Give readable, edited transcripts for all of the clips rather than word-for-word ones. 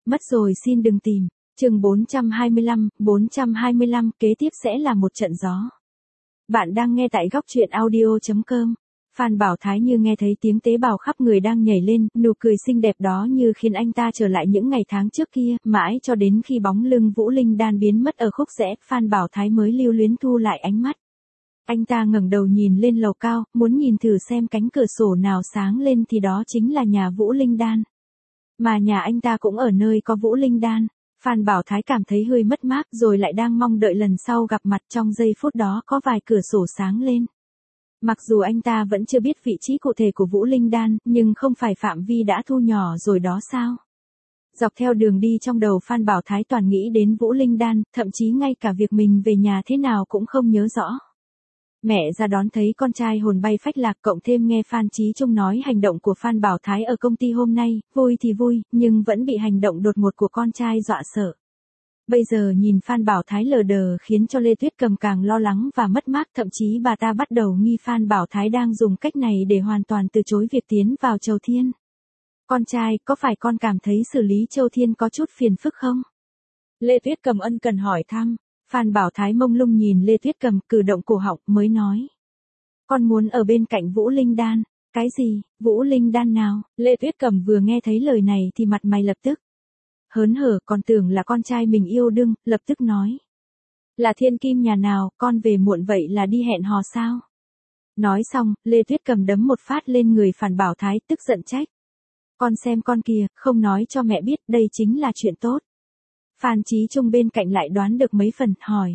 Mất rồi xin đừng tìm. Chương 425, kế tiếp sẽ là một trận gió. Bạn đang nghe tại góc truyện audio.com. Phan Bảo Thái như nghe thấy tiếng tế bào khắp người đang nhảy lên, nụ cười xinh đẹp đó như khiến anh ta trở lại những ngày tháng trước kia, mãi cho đến khi bóng lưng Vũ Linh Đan biến mất ở khúc rẽ, Phan Bảo Thái mới lưu luyến thu lại ánh mắt. Anh ta ngẩng đầu nhìn lên lầu cao, muốn nhìn thử xem cánh cửa sổ nào sáng lên thì đó chính là nhà Vũ Linh Đan. Mà nhà anh ta cũng ở nơi có Vũ Linh Đan. Phan Bảo Thái cảm thấy hơi mất mát rồi lại đang mong đợi lần sau gặp mặt, trong giây phút đó có vài cửa sổ sáng lên. Mặc dù anh ta vẫn chưa biết vị trí cụ thể của Vũ Linh Đan, nhưng không phải phạm vi đã thu nhỏ rồi đó sao? Dọc theo đường đi trong đầu Phan Bảo Thái toàn nghĩ đến Vũ Linh Đan, thậm chí ngay cả việc mình về nhà thế nào cũng không nhớ rõ. Mẹ ra đón thấy con trai hồn bay phách lạc, cộng thêm nghe Phan Chí Trung nói hành động của Phan Bảo Thái ở công ty hôm nay, vui thì vui, nhưng vẫn bị hành động đột ngột của con trai dọa sợ. Bây giờ nhìn Phan Bảo Thái lờ đờ khiến cho Lê Tuyết Cầm càng lo lắng và mất mát, thậm chí bà ta bắt đầu nghi Phan Bảo Thái đang dùng cách này để hoàn toàn từ chối việc tiến vào Châu Thiên. Con trai, có phải con cảm thấy xử lý Châu Thiên có chút phiền phức không? Lê Tuyết Cầm ân cần hỏi thăm. Phan Bảo Thái mông lung nhìn Lê Tuyết Cầm, cử động cổ họng mới nói. Con muốn ở bên cạnh Vũ Linh Đan. Cái gì, Vũ Linh Đan nào? Lê Tuyết Cầm vừa nghe thấy lời này thì mặt mày lập tức hớn hở, còn tưởng là con trai mình yêu đương, lập tức nói. Là thiên kim nhà nào, con về muộn vậy là đi hẹn hò sao? Nói xong, Lê Tuyết Cầm đấm một phát lên người Phan Bảo Thái, tức giận trách. Con xem con kìa, không nói cho mẹ biết, đây chính là chuyện tốt. Phan Chí Trung bên cạnh lại đoán được mấy phần, hỏi.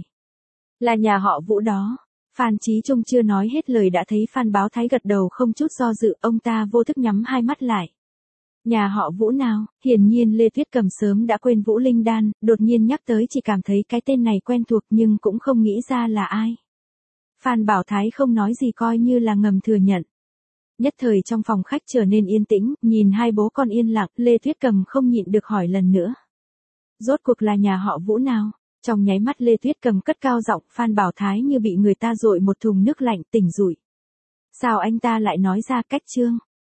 Là nhà họ Vũ đó. Phan Chí Trung chưa nói hết lời đã thấy Phan Bảo Thái gật đầu không chút do dự, ông ta vô thức nhắm hai mắt lại. Nhà họ Vũ nào? Hiển nhiên Lê Tuyết Cầm sớm đã quên Vũ Linh Đan, đột nhiên nhắc tới chỉ cảm thấy cái tên này quen thuộc nhưng cũng không nghĩ ra là ai. Phan Bảo Thái không nói gì coi như là ngầm thừa nhận. Nhất thời trong phòng khách trở nên yên tĩnh, nhìn hai bố con yên lặng, Lê Tuyết Cầm không nhịn được hỏi lần nữa. Rốt cuộc là nhà họ Vũ nào? Trong nháy mắt Lê Tuyết Cầm cất cao giọng, Phan Bảo Thái như bị người ta dội một thùng nước lạnh, tỉnh rủi. Sao anh ta lại nói ra cách Trương?